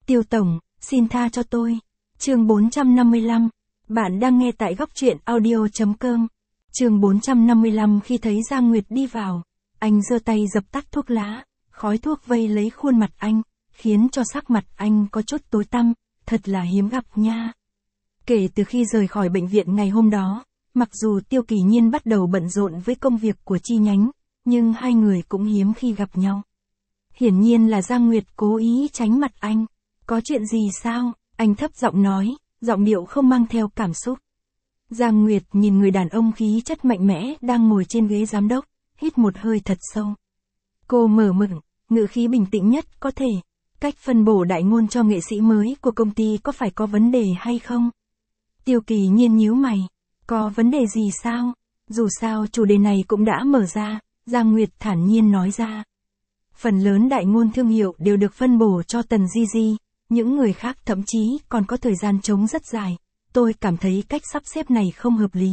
Tiêu tổng, xin tha cho tôi. Chương 455. Bạn đang nghe tại góc truyện audio.com. Chương 455. Khi thấy Giang Nguyệt đi vào, anh giơ tay dập tắt thuốc lá, khói thuốc vây lấy khuôn mặt anh, khiến cho sắc mặt anh có chút tối tăm, thật là hiếm gặp nha. Kể từ khi rời khỏi bệnh viện ngày hôm đó, mặc dù Tiêu Kỳ Nhiên bắt đầu bận rộn với công việc của chi nhánh, nhưng hai người cũng hiếm khi gặp nhau. Hiển nhiên là Giang Nguyệt cố ý tránh mặt anh. Có chuyện gì sao? Anh thấp giọng nói, giọng điệu không mang theo cảm xúc. Giang Nguyệt nhìn người đàn ông khí chất mạnh mẽ đang ngồi trên ghế giám đốc, hít một hơi thật sâu. Cô mở miệng, ngữ khí bình tĩnh nhất có thể. Cách phân bổ đại ngôn cho nghệ sĩ mới của công ty có phải có vấn đề hay không? Tiêu Kỳ Nhiên nhíu mày. Có vấn đề gì sao? Dù sao chủ đề này cũng đã mở ra, Giang Nguyệt thản nhiên nói ra. Phần lớn đại ngôn thương hiệu đều được phân bổ cho Tần Di Di, những người khác thậm chí còn có thời gian trống rất dài. Tôi cảm thấy cách sắp xếp này không hợp lý.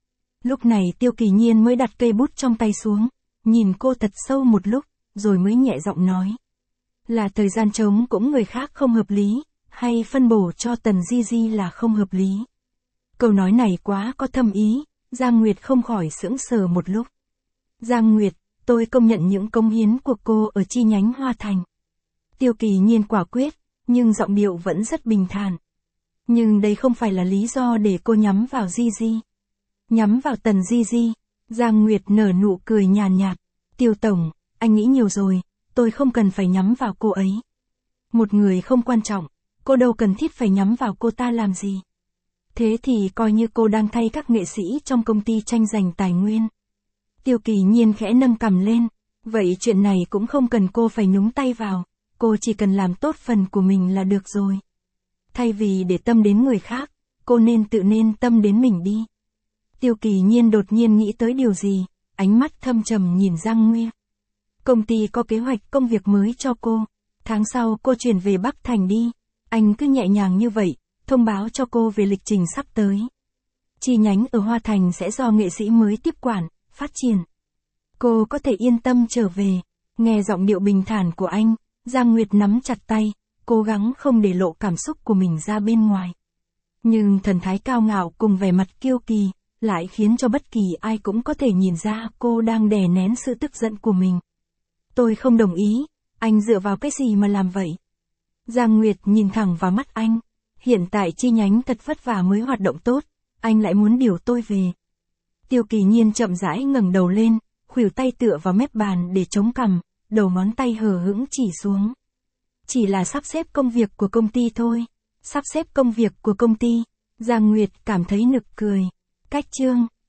Lúc này Tiêu Kỳ Nhiên mới đặt cây bút trong tay xuống, nhìn cô thật sâu một lúc, rồi mới nhẹ giọng nói. Là thời gian trống cũng người khác không hợp lý, hay phân bổ cho Tần Di Di là không hợp lý. Câu nói này quá có thâm ý, Giang Nguyệt không khỏi sững sờ một lúc. Giang Nguyệt, tôi công nhận những công hiến của cô ở chi nhánh Hoa Thành. Tiêu Kỳ Nhiên quả quyết, nhưng giọng điệu vẫn rất bình thản. Nhưng đây không phải là lý do để cô nhắm vào Di Di. Nhắm vào Tần Di Di, Giang Nguyệt nở nụ cười nhàn nhạt. Tiêu tổng, anh nghĩ nhiều rồi, tôi không cần phải nhắm vào cô ấy. Một người không quan trọng, cô đâu cần thiết phải nhắm vào cô ta làm gì. Thế thì coi như cô đang thay các nghệ sĩ trong công ty tranh giành tài nguyên. Tiêu Kỳ Nhiên khẽ nâng cằm lên, vậy chuyện này cũng không cần cô phải nhúng tay vào, cô chỉ cần làm tốt phần của mình là được rồi. Thay vì để tâm đến người khác, cô nên tự tâm đến mình đi. Tiêu Kỳ Nhiên đột nhiên nghĩ tới điều gì, ánh mắt thâm trầm nhìn Giang Nguyệt. Công ty có kế hoạch công việc mới cho cô, tháng sau cô chuyển về Bắc Thành đi, anh cứ nhẹ nhàng như vậy, thông báo cho cô về lịch trình sắp tới. Chi nhánh ở Hoa Thành sẽ do nghệ sĩ mới tiếp quản, phát triển. Cô có thể yên tâm trở về. Nghe giọng điệu bình thản của anh, Giang Nguyệt nắm chặt tay, cố gắng không để lộ cảm xúc của mình ra bên ngoài. Nhưng thần thái cao ngạo cùng vẻ mặt kiêu kỳ, lại khiến cho bất kỳ ai cũng có thể nhìn ra cô đang đè nén sự tức giận của mình. Tôi không đồng ý, anh dựa vào cái gì mà làm vậy? Giang Nguyệt nhìn thẳng vào mắt anh. Hiện tại chi nhánh thật vất vả mới hoạt động tốt, anh lại muốn điều tôi về. Tiêu Kỳ Nhiên chậm rãi ngẩng đầu lên, khuỷu tay tựa vào mép bàn để chống cằm, đầu ngón tay hờ hững chỉ xuống. Chỉ là sắp xếp công việc của công ty thôi. Sắp xếp công việc của công ty. Giang Nguyệt cảm thấy nực cười. Cách chương.